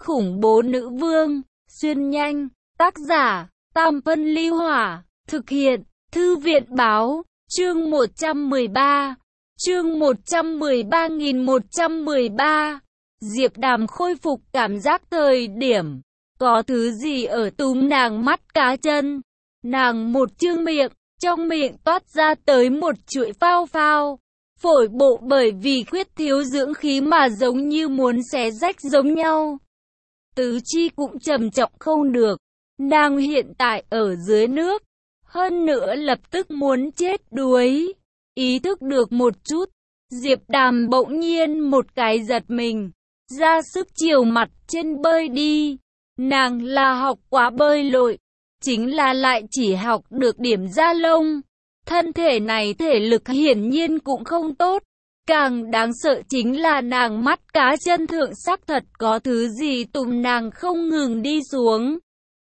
khủng bố nữ vương, xuyên nhanh, tác giả, Tam Phân Ly Hỏa, thực hiện, Thư viện Báo, chương 113, chương 113.113, Diệp Đàm khôi phục cảm giác thời điểm, có thứ gì ở túm nàng mắt cá chân, nàng một trương miệng, trong miệng toát ra tới một chuỗi phao phao. Phổi bộ bởi vì khuyết thiếu dưỡng khí mà giống như muốn xé rách giống nhau. Tứ chi cũng trầm trọng không được. Nàng hiện tại ở dưới nước. Hơn nữa lập tức muốn chết đuối. Ý thức được một chút. Diệp Đàm bỗng nhiên một cái giật mình. Ra sức chiều mặt trên bơi đi. Nàng là học quá bơi lội. Chính là lại chỉ học được điểm da lông. Thân thể này thể lực hiển nhiên cũng không tốt. Càng đáng sợ chính là nàng mắt cá chân thượng xác thật có thứ gì tùm nàng không ngừng đi xuống.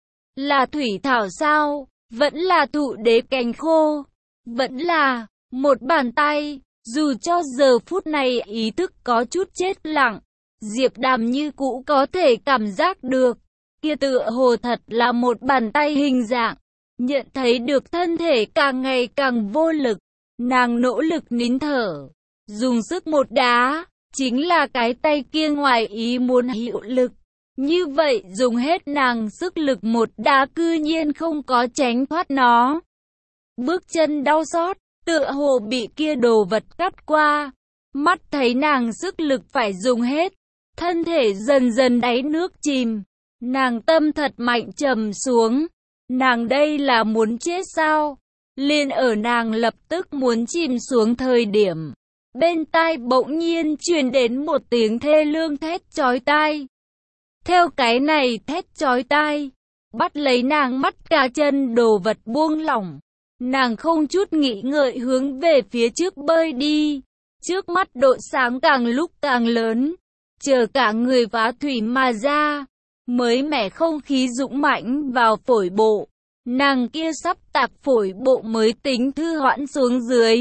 Là thủy thảo sao? Vẫn là thụ đế cành khô? Vẫn là một bàn tay? Dù cho giờ phút này ý thức có chút chết lặng, Diệp Đàm như cũ có thể cảm giác được. Kia tựa hồ thật là một bàn tay hình dạng. Nhận thấy được thân thể càng ngày càng vô lực, nàng nỗ lực nín thở, dùng sức một đá, chính là cái tay kia ngoài ý muốn hiệu lực. Như vậy dùng hết nàng sức lực một đá cư nhiên không có tránh thoát nó. Bước chân đau xót, tựa hồ bị kia đồ vật cắt qua, mắt thấy nàng sức lực phải dùng hết, thân thể dần dần đáy nước chìm, nàng tâm thật mạnh trầm xuống. Nàng đây là muốn chết sao? Liền ở nàng lập tức muốn chìm xuống thời điểm, bên tai bỗng nhiên truyền đến một tiếng thê lương thét chói tai. Theo cái này thét chói tai, bắt lấy nàng mắt cá chân đồ vật buông lỏng. Nàng không chút nghĩ ngợi hướng về phía trước bơi đi. Trước mắt độ sáng càng lúc càng lớn, chờ cả người phá thủy mà ra. Mới mẻ không khí dũng mãnh vào phổi bộ, nàng kia sắp tạc phổi bộ mới tính thư hoãn xuống dưới.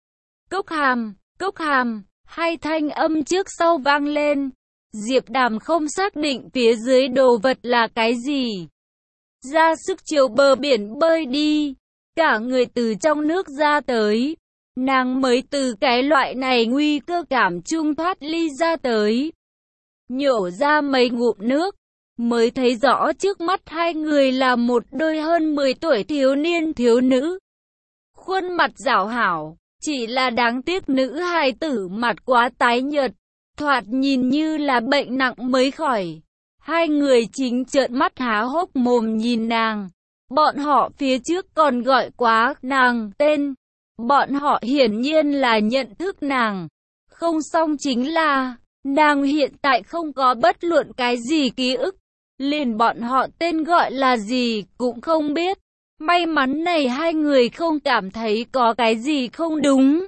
Cốc hàm, hai thanh âm trước sau vang lên. Diệp Đàm không xác định phía dưới đồ vật là cái gì. Ra sức chiều bờ biển bơi đi, cả người từ trong nước ra tới. Nàng mới từ cái loại này nguy cơ cảm trung thoát ly ra tới. Nhổ ra mấy ngụm nước, mới thấy rõ trước mắt hai người là một đôi hơn 10 tuổi thiếu niên thiếu nữ. Khuôn mặt rảo hảo, chỉ là đáng tiếc nữ hài tử mặt quá tái nhợt, thoạt nhìn như là bệnh nặng mới khỏi. Hai người chính trợn mắt há hốc mồm nhìn nàng. Bọn họ phía trước còn gọi quá nàng tên. Bọn họ hiển nhiên là nhận thức nàng. Không xong chính là, nàng hiện tại không có bất luận cái gì ký ức. Liền bọn họ tên gọi là gì cũng không biết. May mắn này hai người không cảm thấy có cái gì không đúng.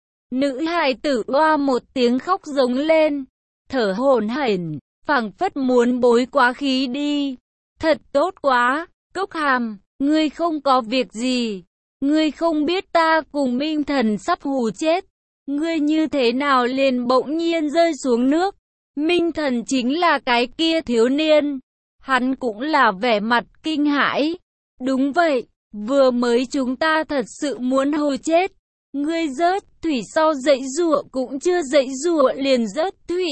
Nữ hài tử oa một tiếng khóc giống lên, thở hổn hển, phảng phất muốn bối quá khí đi. Thật tốt quá, Cốc Hàm, ngươi không có việc gì. Ngươi không biết ta cùng Minh Thần sắp hù chết. Ngươi như thế nào liền bỗng nhiên rơi xuống nước. Minh Thần chính là cái kia thiếu niên. Hắn cũng là vẻ mặt kinh hãi. Đúng vậy, vừa mới chúng ta thật sự muốn hồi chết. Ngươi rớt thủy sau dãy giụa cũng chưa dãy giụa liền rớt thủy.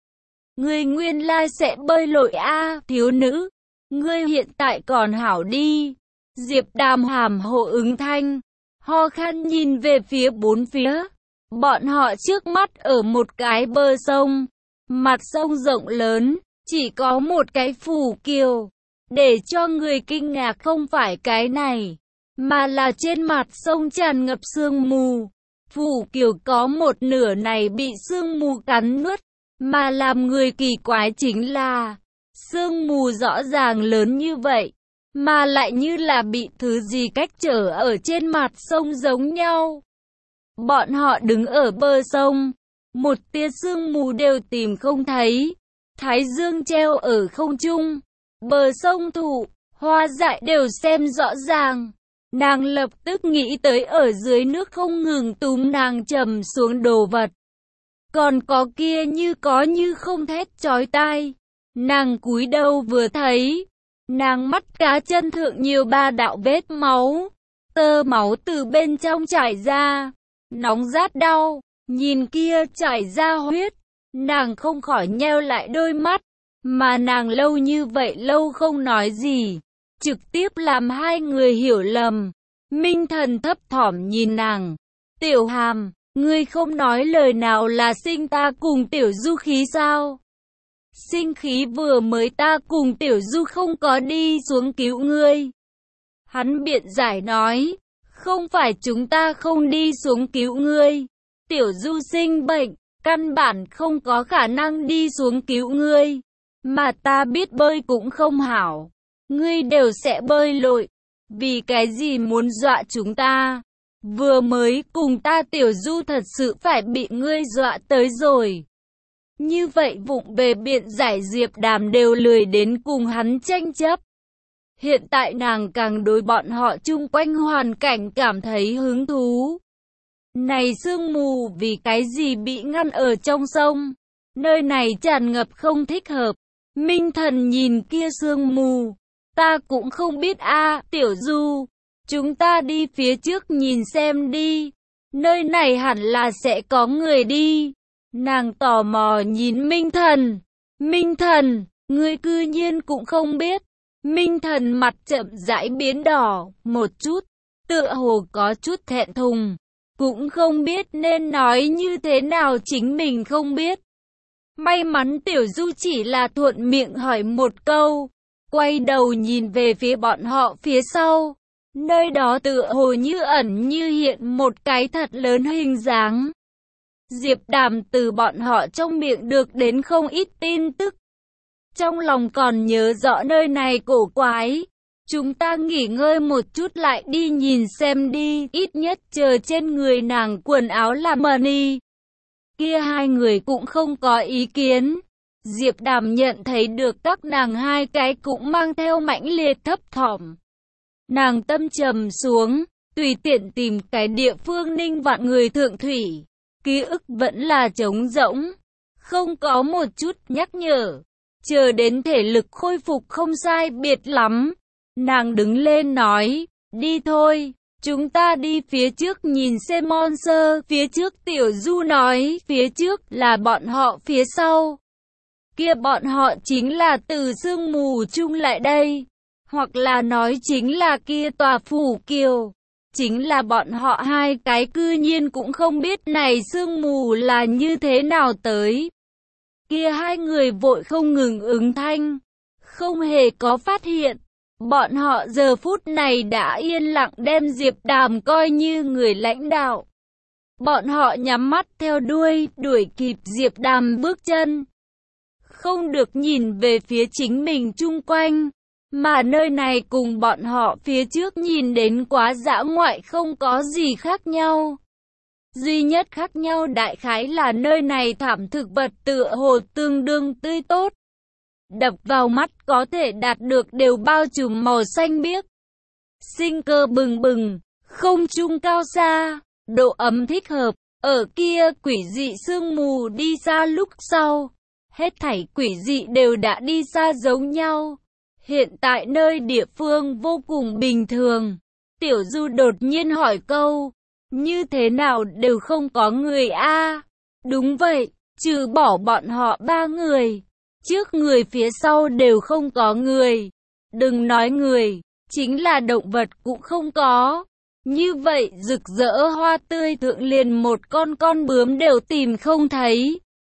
Ngươi nguyên lai sẽ bơi lội a, thiếu nữ. Ngươi hiện tại còn hảo đi. Diệp Đàm hàm hộ ứng thanh, ho khan nhìn về phía bốn phía. Bọn họ trước mắt ở một cái bờ sông. Mặt sông rộng lớn, chỉ có một cái phù kiều. Để cho người kinh ngạc không phải cái này, mà là trên mặt sông tràn ngập sương mù. Phù kiều có một nửa này bị sương mù cắn nuốt. Mà làm người kỳ quái chính là, sương mù rõ ràng lớn như vậy, mà lại như là bị thứ gì cách trở ở trên mặt sông giống nhau. Bọn họ đứng ở bờ sông, một tia sương mù đều tìm không thấy. Thái dương treo ở không trung, bờ sông thụ, hoa dại đều xem rõ ràng. Nàng lập tức nghĩ tới ở dưới nước không ngừng túm nàng trầm xuống đồ vật. Còn có kia như có như không thét chói tai. Nàng cúi đầu vừa thấy, nàng mắt cá chân thượng nhiều 3 đạo vết máu, tơ máu từ bên trong chảy ra, nóng rát đau, nhìn kia chảy ra huyết, nàng không khỏi nheo lại đôi mắt, mà nàng lâu như vậy lâu không nói gì, trực tiếp làm hai người hiểu lầm. Minh Thần thấp thỏm nhìn nàng, Tiểu Hàm, ngươi không nói lời nào là sinh ta cùng Tiểu Du khí sao? Sinh khí vừa mới ta cùng Tiểu Du không có đi xuống cứu ngươi. Hắn biện giải nói, không phải chúng ta không đi xuống cứu ngươi. Tiểu Du sinh bệnh, căn bản không có khả năng đi xuống cứu ngươi. Mà ta biết bơi cũng không hảo. Ngươi đều sẽ bơi lội. Vì cái gì muốn dọa chúng ta? Vừa mới cùng ta Tiểu Du thật sự phải bị ngươi dọa tới rồi. Như vậy vụng về biện giải Diệp Đàm đều lười đến cùng hắn tranh chấp. Hiện tại nàng càng đối bọn họ chung quanh hoàn cảnh cảm thấy hứng thú. Này sương mù vì cái gì bị ngăn ở trong sông? Nơi này tràn ngập không thích hợp. Minh Thần nhìn kia sương mù. Ta cũng không biết a, Tiểu Du. Chúng ta đi phía trước nhìn xem đi. Nơi này hẳn là sẽ có người đi. Nàng tò mò nhìn Minh Thần. Minh Thần, ngươi cư nhiên cũng không biết. Minh Thần mặt chậm rãi biến đỏ một chút, tựa hồ có chút thẹn thùng. Cũng không biết nên nói như thế nào, chính mình không biết. May mắn Tiểu Du chỉ là thuận miệng hỏi một câu, quay đầu nhìn về phía bọn họ phía sau. Nơi đó tựa hồ như ẩn như hiện một cái thật lớn hình dáng. Diệp Đàm từ bọn họ trong miệng được đến không ít tin tức. Trong lòng còn nhớ rõ nơi này cổ quái. Chúng ta nghỉ ngơi một chút lại đi nhìn xem đi, ít nhất chờ trên người nàng quần áo là money. Kia hai người cũng không có ý kiến. Diệp Đàm nhận thấy được các nàng hai cái cũng mang theo mãnh liệt thấp thỏm. Nàng tâm trầm xuống, tùy tiện tìm cái địa phương ninh vạn người thượng thủy. Ký ức vẫn là trống rỗng, không có một chút nhắc nhở. Chờ đến thể lực khôi phục không sai biệt lắm, nàng đứng lên nói, đi thôi, chúng ta đi phía trước nhìn xem monster. Phía trước Tiểu Du nói, phía trước là bọn họ, phía sau kia bọn họ chính là từ sương mù chung lại đây, hoặc là nói chính là kia tòa phủ kiều. Chính là bọn họ hai cái cư nhiên cũng không biết này sương mù là như thế nào tới. Kia hai người vội không ngừng ứng thanh, không hề có phát hiện. Bọn họ giờ phút này đã yên lặng đem Diệp Đàm coi như người lãnh đạo. Bọn họ nhắm mắt theo đuôi, đuổi kịp Diệp Đàm bước chân. Không được nhìn về phía chính mình chung quanh. Mà nơi này cùng bọn họ phía trước nhìn đến quá dã ngoại không có gì khác nhau. Duy nhất khác nhau đại khái là nơi này thảm thực vật tựa hồ tương đương tươi tốt. Đập vào mắt có thể đạt được đều bao trùm màu xanh biếc. Sinh cơ bừng bừng, không trung cao xa, độ ấm thích hợp. Ở kia quỷ dị sương mù đi xa lúc sau. Hết thảy quỷ dị đều đã đi xa giống nhau. Hiện tại nơi địa phương vô cùng bình thường. Tiểu Du đột nhiên hỏi câu, như thế nào đều không có người a? Đúng vậy, trừ bỏ bọn họ 3 người. Trước người phía sau đều không có người. Đừng nói người, chính là động vật cũng không có. Như vậy rực rỡ hoa tươi thượng liền một con bướm đều tìm không thấy.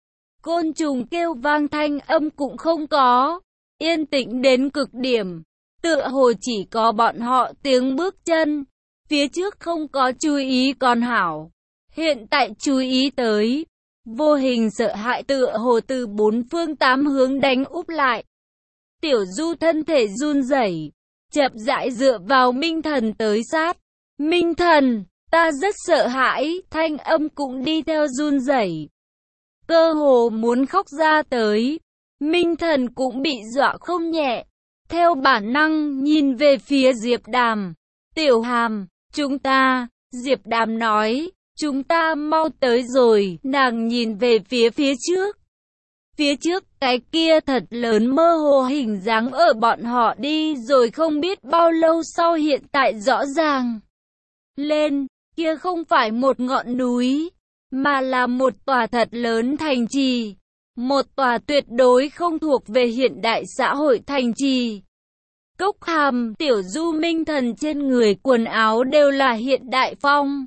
Côn trùng kêu vang thanh âm cũng không có. Yên tĩnh đến cực điểm, tựa hồ chỉ có bọn họ tiếng bước chân. Phía trước không có chú ý còn hảo, hiện tại chú ý tới. Vô hình sợ hãi tựa hồ từ 4 phương 8 hướng đánh úp lại. Tiểu Du thân thể run rẩy, chậm rãi dựa vào Minh Thần tới sát. Minh Thần, ta rất sợ hãi, thanh âm cũng đi theo run rẩy. Cơ hồ muốn khóc ra tới. Minh Thần cũng bị dọa không nhẹ. Theo bản năng nhìn về phía Diệp Đàm. Tiểu Hàm, chúng ta, Diệp Đàm nói, chúng ta mau tới rồi. Nàng nhìn về phía trước. Phía trước Cái kia thật lớn mơ hồ hình dáng ở bọn họ đi rồi không biết bao lâu sau hiện tại rõ ràng lên, kia không phải một ngọn núi, mà là một tòa thật lớn thành trì. Một tòa tuyệt đối không thuộc về hiện đại xã hội thành trì. Cốc Hàm, Tiểu Du Minh Thần trên người quần áo đều là hiện đại phong.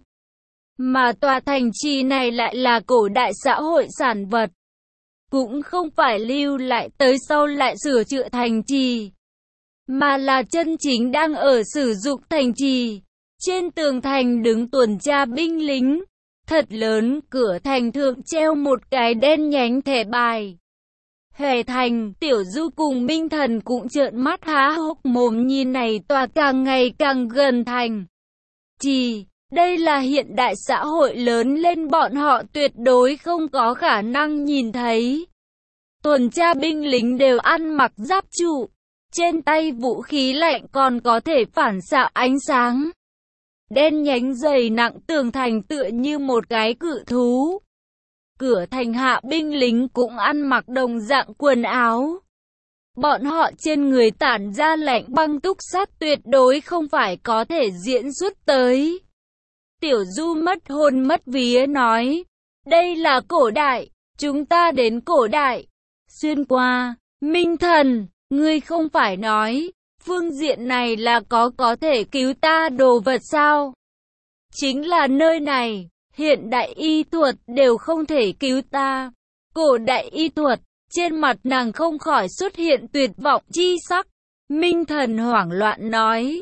Mà tòa thành trì này lại là cổ đại xã hội sản vật. Cũng không phải lưu lại tới sau lại sửa chữa thành trì, mà là chân chính đang ở sử dụng thành trì. Trên tường thành đứng tuần tra binh lính. Thật lớn, cửa thành thượng treo một cái đen nhánh thẻ bài. Hề thành, Tiểu Du cùng Minh Thần cũng trợn mắt há hốc mồm nhìn này tòa càng ngày càng gần thành trì. Đây là hiện đại xã hội lớn lên bọn họ tuyệt đối không có khả năng nhìn thấy. Tuần tra binh lính đều ăn mặc giáp trụ, trên tay vũ khí lạnh còn có thể phản xạ ánh sáng. Đen nhánh dày nặng tường thành tựa như một cái cự thú. Cửa thành hạ binh lính cũng ăn mặc đồng dạng quần áo. Bọn họ trên người tản ra lạnh băng túc sát tuyệt đối không phải có thể diễn xuất tới. Tiểu Du mất hồn mất vía nói, đây là cổ đại, chúng ta đến cổ đại. Xuyên qua, Minh Thần, ngươi không phải nói, phương diện này là có thể cứu ta đồ vật sao? Chính là nơi này, hiện đại y thuật đều không thể cứu ta. Cổ đại y thuật, trên mặt nàng không khỏi xuất hiện tuyệt vọng chi sắc. Minh Thần hoảng loạn nói,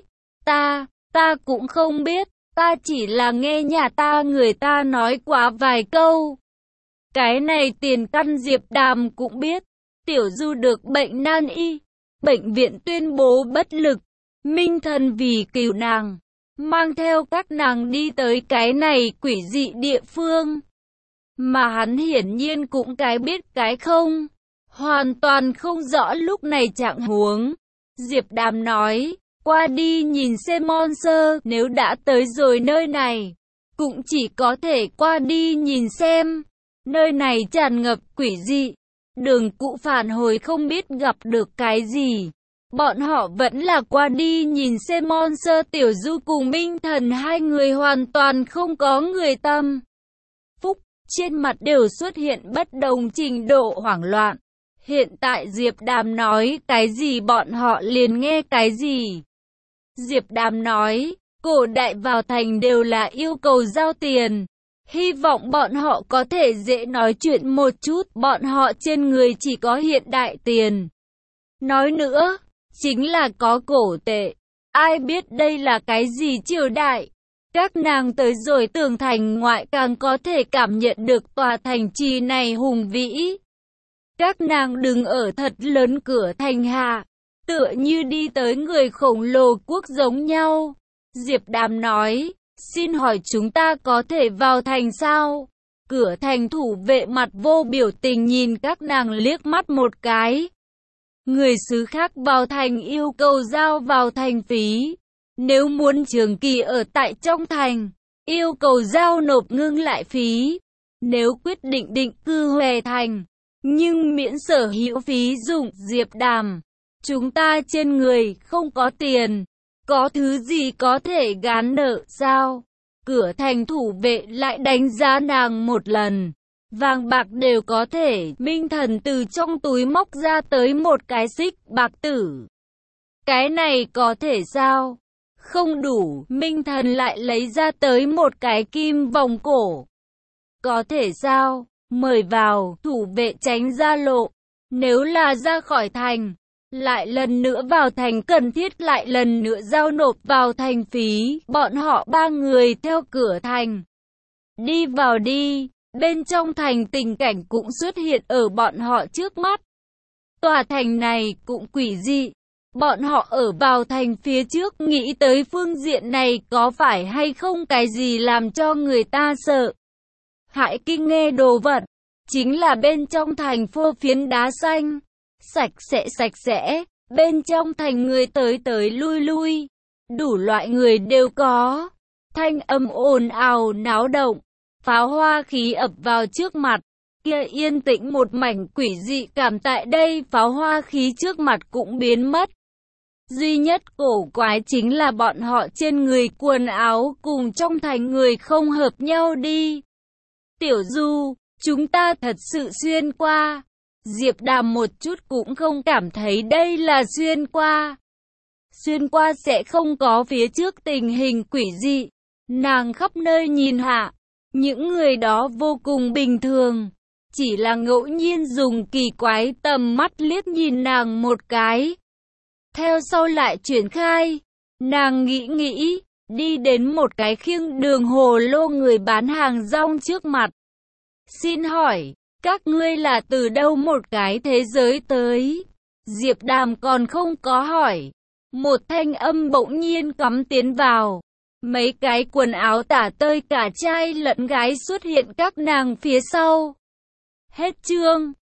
ta cũng không biết, ta chỉ là nghe nhà ta người ta nói quá vài câu. Cái này tiền căn Diệp Đàm cũng biết. Tiểu Du được bệnh nan y, bệnh viện tuyên bố bất lực. Minh Thần vì cứu nàng, mang theo các nàng đi tới cái này quỷ dị địa phương. Mà hắn hiển nhiên cũng cái biết cái không, hoàn toàn không rõ lúc này trạng huống. Diệp Đàm nói, qua đi nhìn xem monster, nếu đã tới rồi nơi này, cũng chỉ có thể qua đi nhìn xem. Nơi này tràn ngập quỷ dị, đường cũ phản hồi không biết gặp được cái gì. Bọn họ vẫn là qua đi nhìn xem monster. Tiểu Du cùng Minh Thần hai người hoàn toàn không có người tâm phúc, trên mặt đều xuất hiện bất đồng trình độ hoảng loạn. Hiện tại Diệp Đàm nói cái gì bọn họ liền nghe cái gì. Diệp Đàm nói, cổ đại vào thành đều là yêu cầu giao tiền. Hy vọng bọn họ có thể dễ nói chuyện một chút, bọn họ trên người chỉ có hiện đại tiền. Nói nữa, chính là có cổ tệ. Ai biết đây là cái gì triều đại. Các nàng tới rồi tường thành ngoại càng có thể cảm nhận được tòa thành trì này hùng vĩ. Các nàng đứng ở thật lớn cửa thành hạ, tựa như đi tới người khổng lồ quốc giống nhau. Diệp Đàm nói, xin hỏi chúng ta có thể vào thành sao? Cửa thành thủ vệ mặt vô biểu tình nhìn các nàng liếc mắt một cái. Người xứ khác vào thành yêu cầu giao vào thành phí. Nếu muốn trường kỳ ở tại trong thành, yêu cầu giao nộp ngưng lại phí. Nếu quyết định định cư huề thành, nhưng miễn sở hữu phí dụng. Diệp Đàm, chúng ta trên người không có tiền, có thứ gì có thể gán nợ sao? Cửa thành thủ vệ lại đánh giá nàng một lần. Vàng bạc đều có thể. Minh Thần từ trong túi móc ra tới một cái xích bạc tử. Cái này có thể sao? Không đủ. Minh Thần lại lấy ra tới một cái kim vòng cổ. Có thể sao? Mời vào. Thủ vệ tránh ra lộ. Nếu là ra khỏi thành, lại lần nữa vào thành cần thiết lại lần nữa giao nộp vào thành phí. Bọn họ ba người theo cửa thành đi vào đi. Bên trong thành tình cảnh cũng xuất hiện ở bọn họ trước mắt. Tòa thành này cũng quỷ dị. Bọn họ ở vào thành phía trước nghĩ tới phương diện này có phải hay không cái gì làm cho người ta sợ hãi kinh nghe đồ vật. Chính là bên trong thành phô phiến đá xanh, sạch sẽ, bên trong thành người tới tới lui lui, đủ loại người đều có. Thanh âm ồn ào náo động, pháo hoa khí ập vào trước mặt, kia yên tĩnh một mảnh quỷ dị cảm tại đây, pháo hoa khí trước mặt cũng biến mất. Duy nhất cổ quái chính là bọn họ trên người quần áo cùng trong thành người không hợp nhau đi. Tiểu Du, chúng ta thật sự xuyên qua. Diệp Đàm một chút cũng không cảm thấy đây là xuyên qua. Xuyên qua sẽ không có phía trước tình hình quỷ dị. Nàng khắp nơi nhìn hạ, những người đó vô cùng bình thường. Chỉ là ngẫu nhiên dùng kỳ quái tầm mắt liếc nhìn nàng một cái. Theo sau lại chuyển khai, nàng nghĩ, đi đến một cái khiêng đường hồ lô người bán hàng rong trước mặt. Xin hỏi, các ngươi là từ đâu một cái thế giới tới? Diệp Đàm còn không có hỏi. Một thanh âm bỗng nhiên cắm tiến vào. Mấy cái quần áo tả tơi cả trai lẫn gái xuất hiện các nàng phía sau. Hết chương.